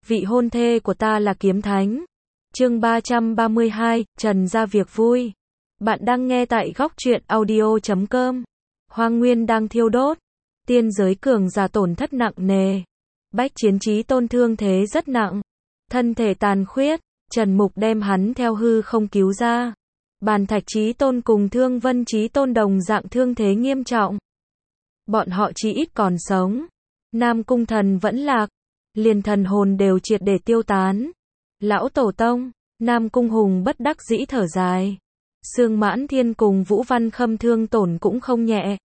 vị hôn thê của ta là kiếm thánh. Chương 332, Trần ra việc vui. Bạn đang nghe tại góc truyện audio.com. Hoang nguyên đang thiêu đốt. Tiên giới cường giả tổn thất nặng nề. Bách Chiến Chí Tôn thương thế rất nặng. Thân thể tàn khuyết. Trần Mục đem hắn theo hư không cứu ra. Bàn Thạch Chí Tôn cùng Thương Vân Chí Tôn đồng dạng thương thế nghiêm trọng. Bọn họ chỉ ít còn sống. Nam Cung Thần vẫn lạc. Liền thần hồn đều triệt để tiêu tán. Lão Tổ Tông, Nam Cung Hùng bất đắc dĩ thở dài. Sương Mãn Thiên cùng Vũ Văn Khâm thương tổn cũng không nhẹ.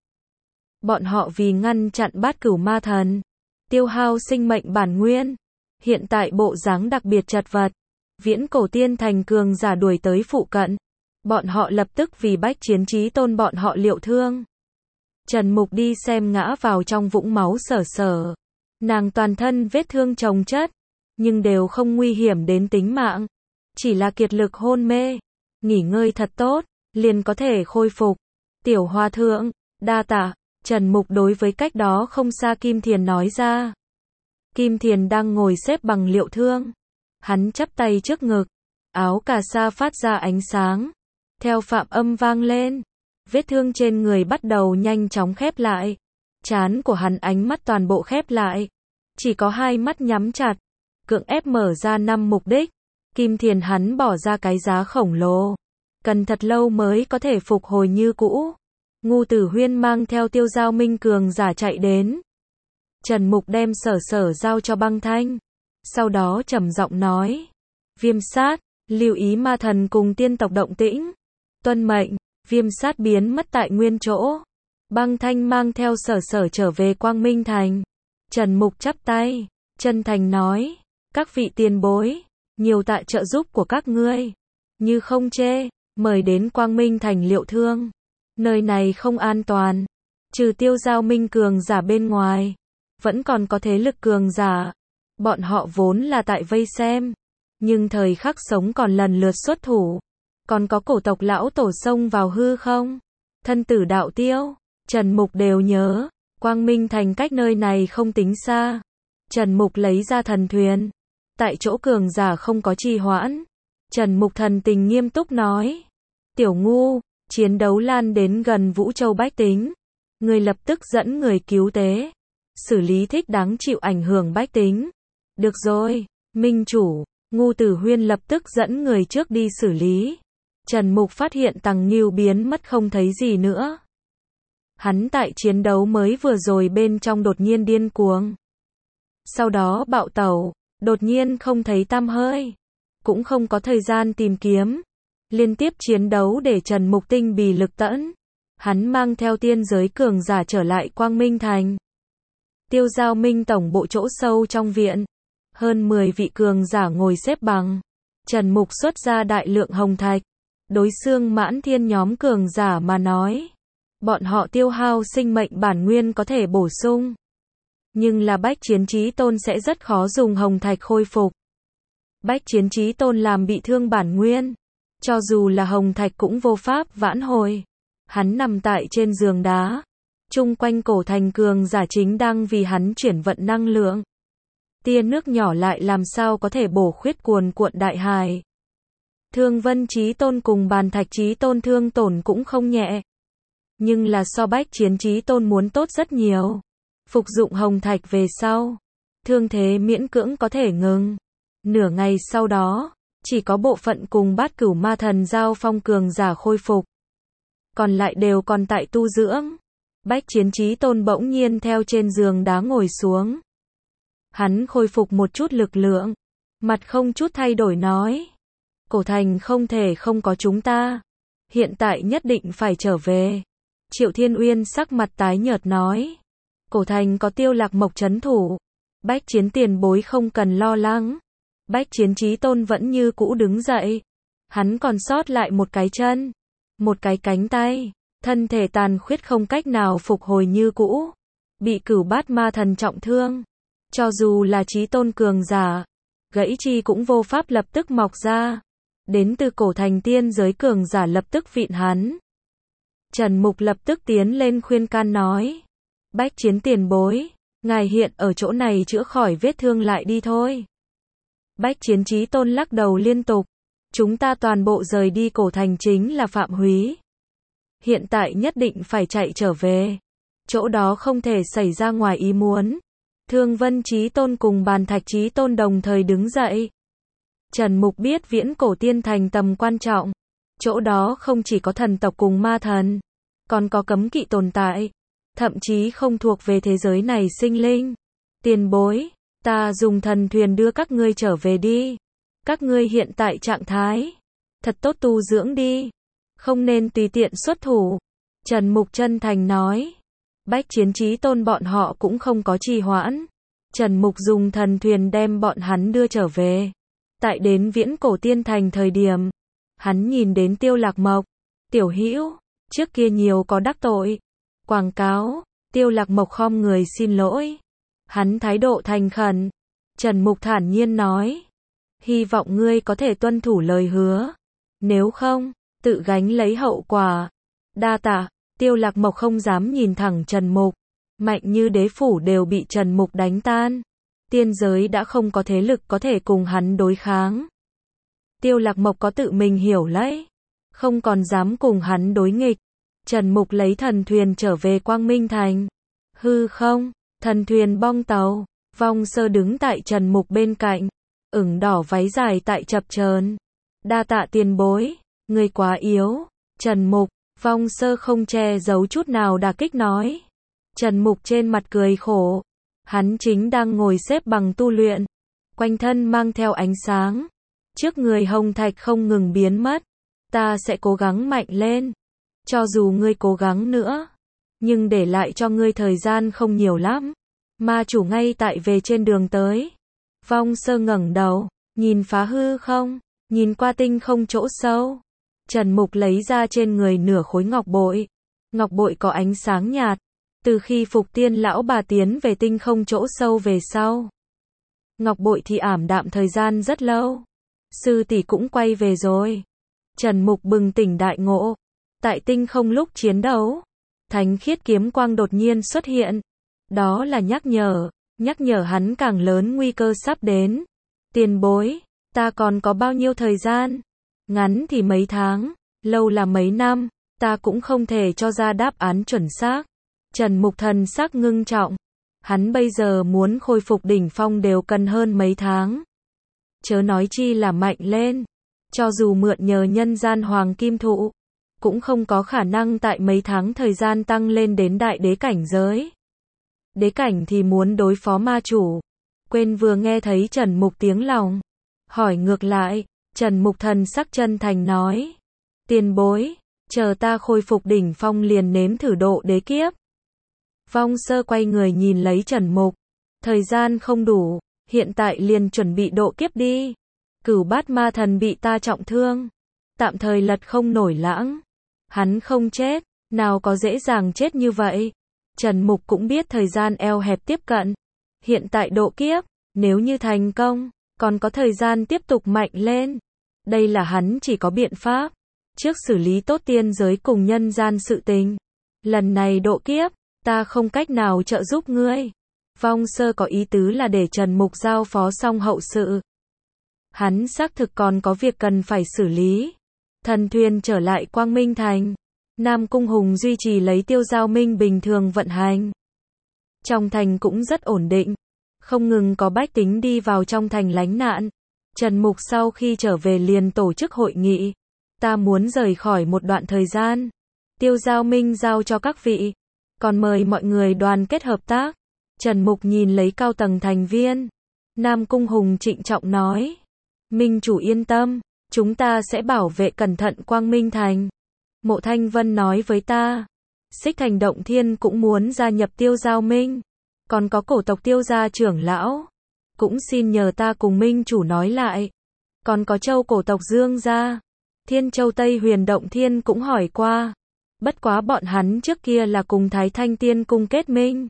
Bọn họ vì ngăn chặn Bát Cửu Ma Thần, tiêu hao sinh mệnh bản nguyên. Hiện tại bộ dáng đặc biệt chật vật. Viễn cổ tiên thành cường giả đuổi tới phụ cận. Bọn họ lập tức vì Bách Chiến Chí Tôn bọn họ liệu thương. Trần Mục đi xem ngã vào trong vũng máu Sở Sở. Nàng toàn thân vết thương chồng chất, nhưng đều không nguy hiểm đến tính mạng. Chỉ là kiệt lực hôn mê. Nghỉ ngơi thật tốt, liền có thể khôi phục. Tiểu Hòa Thượng, đa tạ. Trần Mục đối với cách đó không xa Kim Thiền nói ra. Kim Thiền đang ngồi xếp bằng liệu thương. Hắn chắp tay trước ngực. Áo cà sa phát ra ánh sáng. Theo phạm âm vang lên. Vết thương trên người bắt đầu nhanh chóng khép lại. Trán của hắn ánh mắt toàn bộ khép lại. Chỉ có hai mắt nhắm chặt. Cưỡng ép mở ra 5 mục đích. Kim Thiền hắn bỏ ra cái giá khổng lồ. Cần thật lâu mới có thể phục hồi như cũ. Ngu Tử Huyên mang theo Tiêu Giao Minh cường giả chạy đến. Trần Mục đem Sở Sở giao cho Băng Thanh. Sau đó trầm giọng nói. Viêm sát, lưu ý ma thần cùng tiên tộc động tĩnh. Tuân mệnh, Viêm sát biến mất tại nguyên chỗ. Băng Thanh mang theo Sở Sở trở về Quang Minh Thành. Trần Mục chắp tay, chân thành nói. Các vị tiền bối, nhiều tạ trợ giúp của các ngươi. Như không chê, mời đến Quang Minh Thành liệu thương. Nơi này không an toàn. Trừ Tiêu Giao Minh cường giả bên ngoài, vẫn còn có thế lực cường giả. Bọn họ vốn là tại vây xem. Nhưng thời khắc sống còn lần lượt xuất thủ. Còn có cổ tộc lão tổ xông vào hư không. Thân tử đạo tiêu, Trần Mục đều nhớ. Quang Minh Thành cách nơi này không tính xa. Trần Mục lấy ra thần thuyền. Tại chỗ cường giả không có trì hoãn. Trần Mục thần tình nghiêm túc nói. Tiểu ngu, chiến đấu lan đến gần Vũ Châu bách tính. Người lập tức dẫn người cứu tế. Xử lý thích đáng chịu ảnh hưởng bách tính. Được rồi, Minh chủ. Ngu Tử Huyên lập tức dẫn người trước đi xử lý. Trần Mục phát hiện Tằng Nghiêu biến mất không thấy gì nữa. Hắn tại chiến đấu mới vừa rồi bên trong đột nhiên điên cuồng. Sau đó bạo tẩu, đột nhiên không thấy tăm hơi. Cũng không có thời gian tìm kiếm. Liên tiếp chiến đấu để Trần Mục tinh bì lực tẫn. Hắn mang theo tiên giới cường giả trở lại Quang Minh Thành. Tiêu Giao Minh tổng bộ chỗ sâu trong viện. Hơn 10 vị cường giả ngồi xếp bằng. Trần Mục xuất ra đại lượng hồng thạch. Đối Sương Mãn Thiên nhóm cường giả mà nói. Bọn họ tiêu hao sinh mệnh bản nguyên có thể bổ sung. Nhưng là Bách Chiến Chí Tôn sẽ rất khó dùng hồng thạch khôi phục. Bách Chiến Chí Tôn làm bị thương bản nguyên. Cho dù là hồng thạch cũng vô pháp vãn hồi. Hắn nằm tại trên giường đá. Chung quanh cổ thành cường giả chính đang vì hắn chuyển vận năng lượng. Tia nước nhỏ lại làm sao có thể bổ khuyết cuồn cuộn đại hải. Thương Vân Chí Tôn cùng Bàn Thạch Chí Tôn thương tổn cũng không nhẹ. Nhưng là so Bách Chiến Chí Tôn muốn tốt rất nhiều. Phục dụng hồng thạch về sau, thương thế miễn cưỡng có thể ngừng. Nửa ngày sau đó, chỉ có bộ phận cùng Bát Cửu Ma Thần giao phong cường giả khôi phục. Còn lại đều còn tại tu dưỡng. Bách Chiến Chí Tôn bỗng nhiên theo trên giường đá ngồi xuống. Hắn khôi phục một chút lực lượng. Mặt không chút thay đổi nói. Cổ thành không thể không có chúng ta. Hiện tại nhất định phải trở về. Triệu Thiên Uyên sắc mặt tái nhợt nói. Cổ thành có Tiêu Lạc Mộc trấn thủ. Bách Chiến tiền bối không cần lo lắng. Bách Chiến Chí Tôn vẫn như cũ đứng dậy. Hắn còn sót lại một cái chân. Một cái cánh tay. Thân thể tàn khuyết không cách nào phục hồi như cũ. Bị Cửu Bát Ma Thần trọng thương. Cho dù là Chí Tôn cường giả, gãy chi cũng vô pháp lập tức mọc ra. Đến từ cổ thành tiên giới cường giả lập tức vịn hắn. Trần Mục lập tức tiến lên khuyên can nói. Bách Chiến tiền bối, ngài hiện ở chỗ này chữa khỏi vết thương lại đi thôi. Bách Chiến Chí Tôn lắc đầu liên tục. Chúng ta toàn bộ rời đi cổ thành chính là phạm húy. Hiện tại nhất định phải chạy trở về. Chỗ đó không thể xảy ra ngoài ý muốn. Thương Vân Chí Tôn cùng Bàn Thạch Chí Tôn đồng thời đứng dậy. Trần Mục biết viễn cổ tiên thành tầm quan trọng. Chỗ đó không chỉ có thần tộc cùng ma thần, còn có cấm kỵ tồn tại. Thậm chí không thuộc về thế giới này sinh linh. Tiền bối, ta dùng thần thuyền đưa các ngươi trở về đi. Các ngươi hiện tại trạng thái thật tốt, tu dưỡng đi. Không nên tùy tiện xuất thủ. Trần Mục chân thành nói. Bách Chiến Chí Tôn bọn họ cũng không có trì hoãn. Trần Mục dùng thần thuyền đem bọn hắn đưa trở về. Tại đến viễn cổ tiên thành thời điểm, hắn nhìn đến Tiêu Lạc Mộc. Tiểu hữu, trước kia nhiều có đắc tội. Quảng cáo. Tiêu Lạc Mộc khom người xin lỗi. Hắn thái độ thành khẩn. Trần Mục thản nhiên nói. Hy vọng ngươi có thể tuân thủ lời hứa. Nếu không, tự gánh lấy hậu quả. Đa tạ. Tiêu Lạc Mộc không dám nhìn thẳng Trần Mục. Mạnh như đế phủ đều bị Trần Mục đánh tan. Tiên giới đã không có thế lực có thể cùng hắn đối kháng. Tiêu Lạc Mộc có tự mình hiểu lấy. Không còn dám cùng hắn đối nghịch. Trần Mục lấy thần thuyền trở về Quang Minh Thành. Hư không, thần thuyền bong tàu. Vong Sơ đứng tại Trần Mục bên cạnh. Ửng đỏ váy dài tại chập chờn. Đa tạ tiền bối, người quá yếu. Trần Mục, Vong Sơ không che giấu chút nào đả kích nói. Trần Mục trên mặt cười khổ. Hắn chính đang ngồi xếp bằng tu luyện. Quanh thân mang theo ánh sáng. Trước người hồng thạch không ngừng biến mất. Ta sẽ cố gắng mạnh lên. Cho dù ngươi cố gắng nữa, nhưng để lại cho ngươi thời gian không nhiều lắm. Ma chủ ngay tại về trên đường tới. Vong Sơ ngẩng đầu, nhìn phá hư không, nhìn qua tinh không chỗ sâu. Trần Mục lấy ra trên người nửa khối ngọc bội. Ngọc bội có ánh sáng nhạt. Từ khi Phục Tiên lão bà tiến về tinh không chỗ sâu về sau, ngọc bội thì ảm đạm thời gian rất lâu. Sư tỷ cũng quay về rồi. Trần Mục bừng tỉnh đại ngộ. Tại tinh không lúc chiến đấu, thánh khiết kiếm quang đột nhiên xuất hiện. Đó là nhắc nhở hắn càng lớn nguy cơ sắp đến. Tiền bối, ta còn có bao nhiêu thời gian? Ngắn thì mấy tháng, lâu là mấy năm, ta cũng không thể cho ra đáp án chuẩn xác. Trần Mục thần sắc ngưng trọng. Hắn bây giờ muốn khôi phục đỉnh phong đều cần hơn mấy tháng. Chớ nói chi là mạnh lên. Cho dù mượn nhờ nhân gian hoàng kim thụ, cũng không có khả năng tại mấy tháng thời gian tăng lên đến đại đế cảnh giới. Đế cảnh thì muốn đối phó ma chủ. Quên vừa nghe thấy Trần Mục tiếng lòng. Hỏi ngược lại, Trần Mục thần sắc chân thành nói. Tiền bối, chờ ta khôi phục đỉnh phong liền nếm thử độ đế kiếp. Vong Sơ quay người nhìn lấy Trần Mục. Thời gian không đủ, hiện tại liền chuẩn bị độ kiếp đi. Cửu Bát Ma Thần bị ta trọng thương, tạm thời lật không nổi lãng. Hắn không chết, nào có dễ dàng chết như vậy. Trần Mục cũng biết thời gian eo hẹp tiếp cận. Hiện tại độ kiếp, nếu như thành công, còn có thời gian tiếp tục mạnh lên. Đây là hắn chỉ có biện pháp. Trước xử lý tốt tiên giới cùng nhân gian sự tình. Lần này độ kiếp, ta không cách nào trợ giúp ngươi. Vong Sơ có ý tứ là để Trần Mục giao phó xong hậu sự. Hắn xác thực còn có việc cần phải xử lý. Thần thuyền trở lại Quang Minh Thành. Nam Cung Hùng duy trì lấy Tiêu Giao Minh bình thường vận hành. Trong thành cũng rất ổn định. Không ngừng có bách tính đi vào trong thành lánh nạn. Trần Mục sau khi trở về liền tổ chức hội nghị. Ta muốn rời khỏi một đoạn thời gian. Tiêu Giao Minh giao cho các vị. Còn mời mọi người đoàn kết hợp tác. Trần Mục nhìn lấy cao tầng thành viên. Nam Cung Hùng trịnh trọng nói. Minh chủ yên tâm. Chúng ta sẽ bảo vệ cẩn thận Quang Minh Thành. Mộ Thanh Vân nói với ta. Xích Thành Động Thiên cũng muốn gia nhập Tiêu Giao Minh. Còn có cổ tộc Tiêu gia trưởng lão. Cũng xin nhờ ta cùng Minh chủ nói lại. Còn có châu cổ tộc Dương gia. Thiên Châu Tây Huyền Động Thiên cũng hỏi qua. Bất quá bọn hắn trước kia là cùng Thái Thanh Tiên Cung kết minh.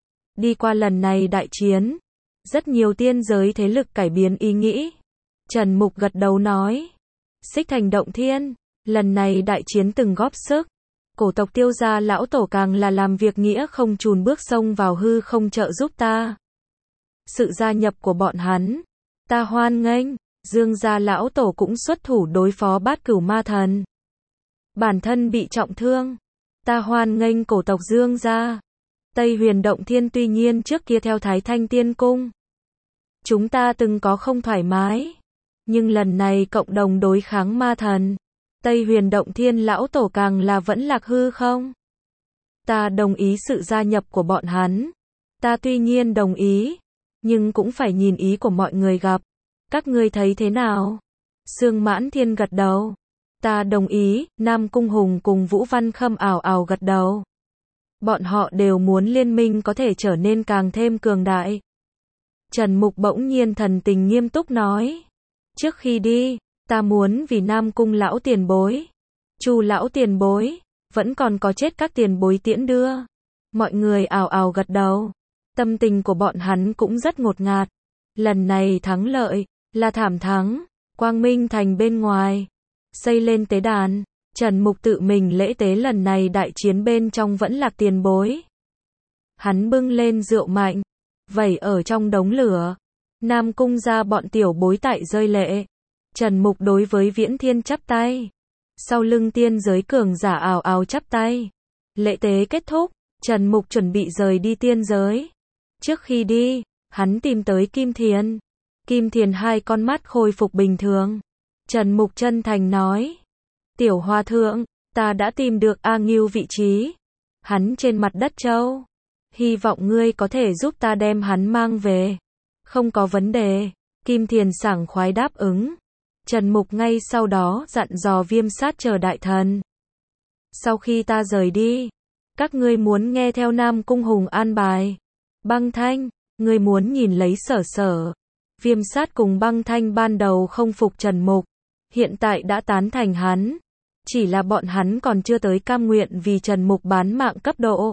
Đi qua lần này đại chiến, rất nhiều tiên giới thế lực cải biến ý nghĩ. Trần Mục gật đầu nói. Xích Thành Động Thiên, lần này đại chiến từng góp sức. Cổ tộc Tiêu gia lão tổ càng là làm việc nghĩa không chùn bước xông vào hư không trợ giúp ta. Sự gia nhập của bọn hắn, Ta hoan nghênh, Dương gia lão tổ cũng xuất thủ đối phó Bát Cửu ma thần. Bản thân bị trọng thương. Ta hoan nghênh cổ tộc Dương gia. Tây Huyền Động Thiên tuy nhiên trước kia theo Thái Thanh Tiên Cung. Chúng ta từng có không thoải mái. Nhưng lần này cộng đồng đối kháng ma thần. Tây Huyền Động Thiên lão tổ càng là vẫn lạc hư không? Ta đồng ý sự gia nhập của bọn hắn. Ta tuy nhiên đồng ý. Nhưng cũng phải nhìn ý của mọi người gặp. Các ngươi thấy thế nào? Sương Mãn Thiên gật đầu. Ta đồng ý, Nam Cung Hùng cùng Vũ Văn Khâm ảo ảo gật đầu. Bọn họ đều muốn liên minh có thể trở nên càng thêm cường đại. Trần Mục bỗng nhiên thần tình nghiêm túc nói. Trước khi đi, ta muốn vì Nam Cung lão tiền bối, Chu lão tiền bối, vẫn còn có chết các tiền bối tiễn đưa. Mọi người ảo ảo gật đầu. Tâm tình của bọn hắn cũng rất ngột ngạt. Lần này thắng lợi, là thảm thắng. Quang Minh Thành bên ngoài, xây lên tế đàn. Trần Mục tự mình lễ tế lần này đại chiến bên trong vẫn lạc tiền bối. Hắn bưng lên rượu mạnh, vẩy ở trong đống lửa. Nam Cung ra bọn tiểu bối tại rơi lệ. Trần Mục đối với Viễn Thiên chắp tay. Sau lưng tiên giới cường giả ảo ảo chắp tay. Lễ tế kết thúc, Trần Mục chuẩn bị rời đi tiên giới. Trước khi đi, hắn tìm tới Kim Thiền. Kim Thiền hai con mắt khôi phục bình thường. Trần Mục chân thành nói. Tiểu Hòa Thượng, ta đã tìm được A Ngưu vị trí. Hắn trên mặt đất châu. Hy vọng ngươi có thể giúp ta đem hắn mang về. Không có vấn đề. Kim Thiền sảng khoái đáp ứng. Trần Mục ngay sau đó dặn dò Viêm Sát chờ đại thần. Sau khi ta rời đi, các ngươi muốn nghe theo Nam Cung Hùng an bài. Băng Thanh, ngươi muốn nhìn lấy Sở Sở. Viêm Sát cùng Băng Thanh ban đầu không phục Trần Mục, hiện tại đã tán thành hắn. Chỉ là bọn hắn còn chưa tới cam nguyện vì Trần Mục bán mạng cấp độ.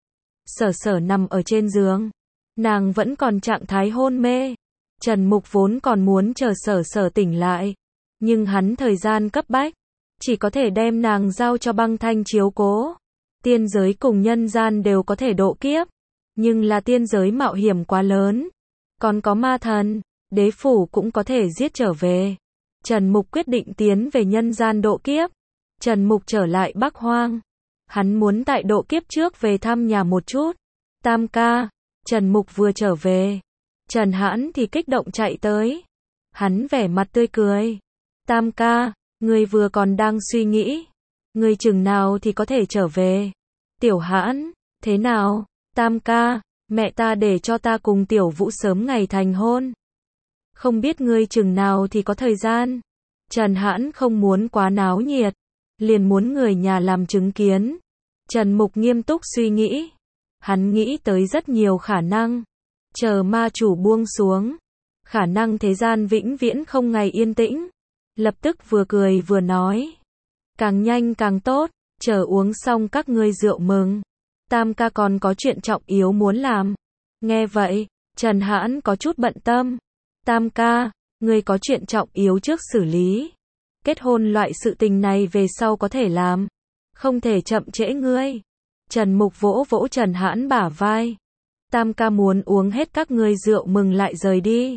Sở Sở nằm ở trên giường, nàng vẫn còn trạng thái hôn mê. Trần Mục vốn còn muốn chờ Sở Sở tỉnh lại, nhưng hắn thời gian cấp bách, chỉ có thể đem nàng giao cho Băng Thanh chiếu cố. Tiên giới cùng nhân gian đều có thể độ kiếp, nhưng là tiên giới mạo hiểm quá lớn. Còn có ma thần, đế phủ cũng có thể giết trở về. Trần Mục quyết định tiến về nhân gian độ kiếp. Trần Mục trở lại Bắc Hoang. Hắn muốn tại độ kiếp trước về thăm nhà một chút. Tam ca, Trần Mục vừa trở về. Trần Hãn thì kích động chạy tới. Hắn vẻ mặt tươi cười. Tam ca, ngươi vừa còn đang suy nghĩ. Ngươi chừng nào thì có thể trở về. Tiểu Hãn, thế nào? Tam ca, mẹ ta để cho ta cùng Tiểu Vũ sớm ngày thành hôn. Không biết ngươi chừng nào thì có thời gian. Trần Hãn không muốn quá náo nhiệt, liền muốn người nhà làm chứng kiến. Trần Mục nghiêm túc suy nghĩ. Hắn nghĩ tới rất nhiều khả năng. Chờ ma chủ buông xuống, khả năng thế gian vĩnh viễn không ngày yên tĩnh. Lập tức vừa cười vừa nói. Càng nhanh càng tốt, chờ uống xong các ngươi rượu mừng. Tam ca còn có chuyện trọng yếu muốn làm. Nghe vậy, Trần Hãn có chút bận tâm. Tam ca, ngươi có chuyện trọng yếu trước xử lý. Kết hôn loại sự tình này về sau có thể làm. Không thể chậm trễ ngươi. Trần Mục vỗ vỗ Trần Hãn bả vai. Tam ca muốn uống hết các ngươi rượu mừng lại rời đi.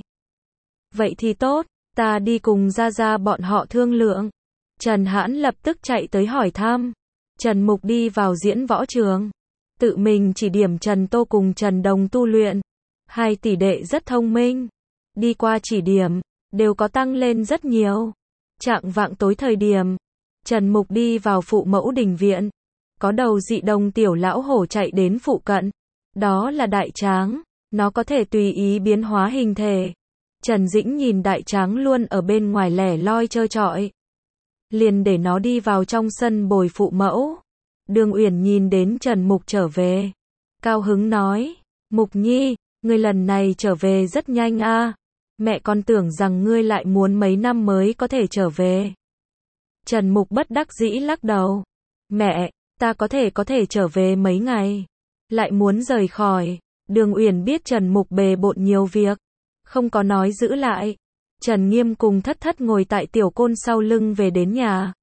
Vậy thì tốt, ta đi cùng ra ra bọn họ thương lượng. Trần Hãn lập tức chạy tới hỏi thăm. Trần Mục đi vào diễn võ trường. Tự mình chỉ điểm Trần Tô cùng Trần Đồng tu luyện. Hai tỷ đệ rất thông minh. Đi qua chỉ điểm, đều có tăng lên rất nhiều. Chạng vạng tối thời điểm, Trần Mục đi vào phụ mẫu đình viện. Có đầu dị đồng tiểu lão hổ chạy đến phụ cận. Đó là đại tráng, nó có thể tùy ý biến hóa hình thể. Trần Dĩnh nhìn đại tráng luôn ở bên ngoài lẻ loi trơ trọi. Liền để nó đi vào trong sân bồi phụ mẫu. Đường Uyển nhìn đến Trần Mục trở về. Cao hứng nói, Mục Nhi, ngươi lần này trở về rất nhanh a. Mẹ còn tưởng rằng ngươi lại muốn mấy năm mới có thể trở về. Trần Mục bất đắc dĩ lắc đầu. Mẹ, ta có thể trở về mấy ngày. Lại muốn rời khỏi. Đường Uyển biết Trần Mục bề bộn nhiều việc, không có nói giữ lại. Trần Nghiêm cùng Thất Thất ngồi tại tiểu côn sau lưng về đến nhà.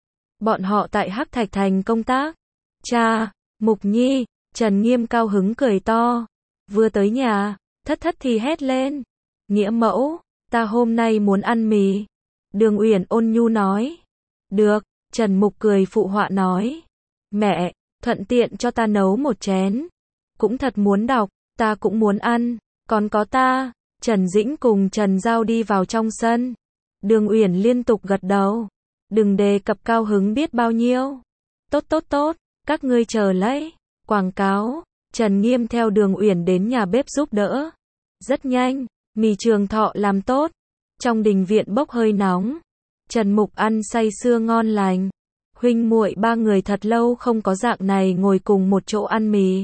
Bọn họ tại Hắc Thạch Thành công tác. Cha, Mục Nhi, Trần Nghiêm cao hứng cười to. Vừa tới nhà, Thất Thất thì hét lên. Nghĩa mẫu, Ta hôm nay muốn ăn mì. Đường Uyển ôn nhu nói. Được, Trần Mục cười phụ họa nói. Mẹ, thuận tiện cho ta nấu một chén. Cũng thật muốn đọc, ta cũng muốn ăn, còn có ta. Trần Dĩnh cùng Trần Giao đi vào trong sân. Đường Uyển liên tục gật đầu. Đừng đề cập cao hứng biết bao nhiêu. Tốt tốt tốt, các ngươi chờ lấy. Quảng cáo, Trần Nghiêm theo Đường Uyển đến nhà bếp giúp đỡ. Rất nhanh, mì Trường Thọ làm tốt. Trong đình viện bốc hơi nóng. Trần Mục ăn say sưa ngon lành. Huynh muội ba người thật lâu không có dạng này ngồi cùng một chỗ ăn mì.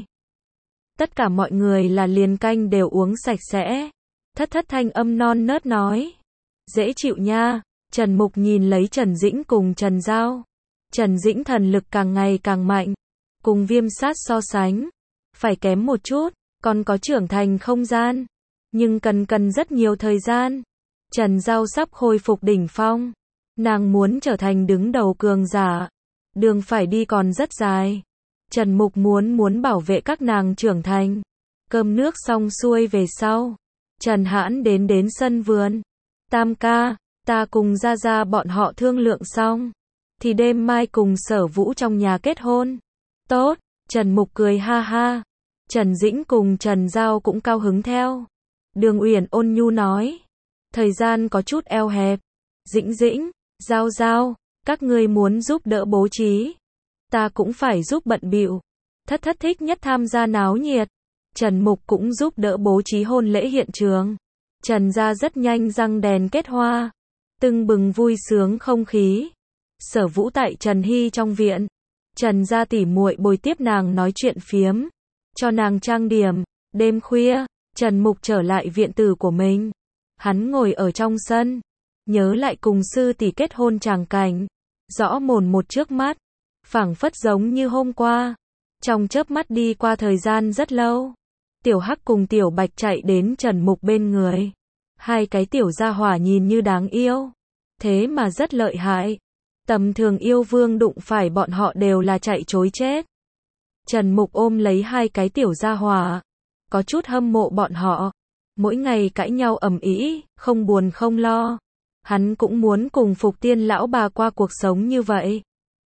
Tất cả mọi người là liền canh đều uống sạch sẽ. Thất thất thanh âm non nớt nói. Dễ chịu nha. Trần Mục nhìn lấy Trần Dĩnh cùng Trần Giao. Trần Dĩnh thần lực càng ngày càng mạnh. Cùng Viêm Sát so sánh. Phải kém một chút, còn có trưởng thành không gian. Nhưng cần rất nhiều thời gian. Trần Giao sắp khôi phục đỉnh phong. Nàng muốn trở thành đứng đầu cường giả. Đường phải đi còn rất dài. Trần Mục muốn bảo vệ các nàng trưởng thành. Cơm nước xong xuôi về sau. Trần Hãn đến sân vườn. Tam ca, ta cùng ra bọn họ thương lượng xong. Thì đêm mai cùng Sở Vũ trong nhà kết hôn. Tốt, Trần Mục cười ha ha. Trần Dĩnh cùng Trần Giao cũng cao hứng theo. Đường Uyển ôn nhu nói. Thời gian có chút eo hẹp. Dĩnh, Giao, các ngươi muốn giúp đỡ bố trí. Ta cũng phải giúp bận bịu. Thất thất thích nhất tham gia náo nhiệt. Trần Mục cũng giúp đỡ bố trí hôn lễ hiện trường. Trần gia rất nhanh răng đèn kết hoa. Tưng bừng vui sướng không khí. Sở Vũ tại Trần Hy trong viện. Trần gia tỉ muội bồi tiếp nàng nói chuyện phiếm. Cho nàng trang điểm. Đêm khuya, Trần Mục trở lại viện tử của mình. Hắn ngồi ở trong sân. Nhớ lại cùng sư tỷ kết hôn tràng cảnh. Rõ mồn một trước mắt. Phảng phất giống như hôm qua. Trong chớp mắt đi qua thời gian rất lâu. Tiểu Hắc cùng Tiểu Bạch chạy đến Trần Mục bên người. Hai cái tiểu gia hỏa nhìn như đáng yêu. Thế mà rất lợi hại. Tầm thường yêu vương đụng phải bọn họ đều là chạy trối chết. Trần Mục ôm lấy hai cái tiểu gia hỏa. Có chút hâm mộ bọn họ. Mỗi ngày cãi nhau ầm ĩ, không buồn không lo. Hắn cũng muốn cùng Phục Tiên lão bà qua cuộc sống như vậy.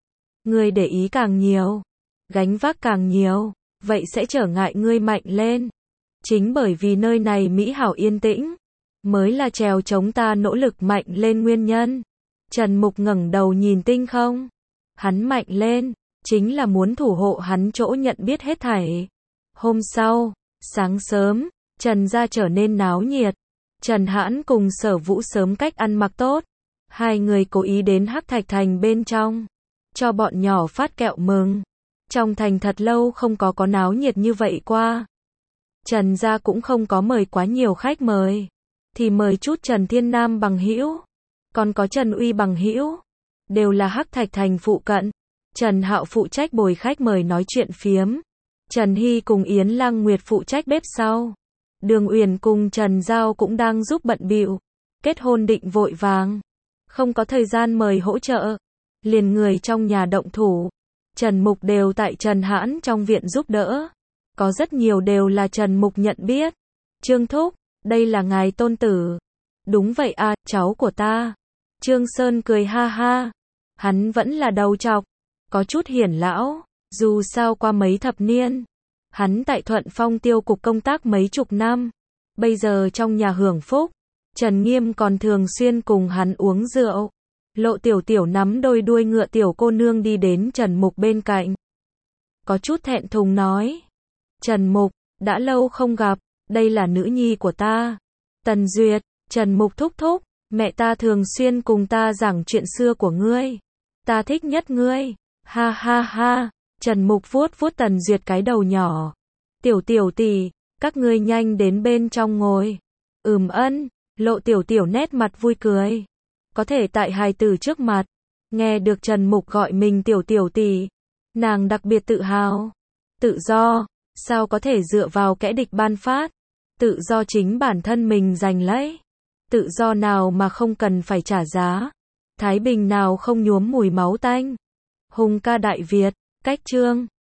Ngươi để ý càng nhiều, gánh vác càng nhiều, vậy sẽ trở ngại ngươi mạnh lên. Chính bởi vì nơi này mỹ hảo yên tĩnh, mới là trèo chống ta nỗ lực mạnh lên nguyên nhân. Trần Mục ngẩng đầu nhìn tinh không. Hắn mạnh lên, chính là muốn thủ hộ hắn chỗ nhận biết hết thảy. Hôm sau, sáng sớm, Trần gia trở nên náo nhiệt. Trần Hãn cùng Sở Vũ sớm cách ăn mặc tốt. Hai người cố ý đến Hắc Thạch Thành bên trong. Cho bọn nhỏ phát kẹo mừng. Trong thành thật lâu không có náo nhiệt như vậy qua. Trần gia cũng không có mời quá nhiều khách mời. Thì mời chút Trần Thiên Nam bằng hữu. Còn có Trần Uy bằng hữu. Đều là Hắc Thạch Thành phụ cận. Trần Hạo phụ trách bồi khách mời nói chuyện phiếm. Trần Hy cùng Yến Lăng Nguyệt phụ trách bếp sau. Đường Uyển cùng Trần Giao cũng đang giúp bận bịu. Kết hôn định vội vàng. Không có thời gian mời hỗ trợ. Liền người trong nhà động thủ. Trần Mục đều tại Trần Hãn trong viện giúp đỡ. Có rất nhiều đều là Trần Mục nhận biết. Trương Thúc, đây là ngài tôn tử. Đúng vậy à, cháu của ta. Trương Sơn cười ha ha. Hắn vẫn là đầu trọc. Có chút hiển lão. Dù sao qua mấy thập niên. Hắn tại Thuận Phong Tiêu cục công tác mấy chục năm. Bây giờ trong nhà hưởng phúc. Trần Nghiêm còn thường xuyên cùng hắn uống rượu. Lộ Tiểu Tiểu nắm đôi đuôi ngựa tiểu cô nương đi đến Trần Mục bên cạnh. Có chút thẹn thùng nói. Trần Mục, đã lâu không gặp, đây là nữ nhi của ta. Tần Duyệt, Trần Mục thúc thúc, mẹ ta thường xuyên cùng ta giảng chuyện xưa của ngươi. Ta thích nhất ngươi. Ha ha ha. Trần Mục vuốt vuốt Tần Duyệt cái đầu nhỏ. Tiểu Tiểu tỷ, các ngươi nhanh đến bên trong ngồi. Ân. Lộ Tiểu Tiểu nét mặt vui cười. Có thể tại hài tử trước mặt. Nghe được Trần Mục gọi mình Tiểu Tiểu tỷ. Nàng đặc biệt tự hào. Tự do, sao có thể dựa vào kẻ địch ban phát. Tự do chính bản thân mình giành lấy. Tự do nào mà không cần phải trả giá. Thái bình nào không nhuốm mùi máu tanh. Hùng ca Đại Việt, cách chương.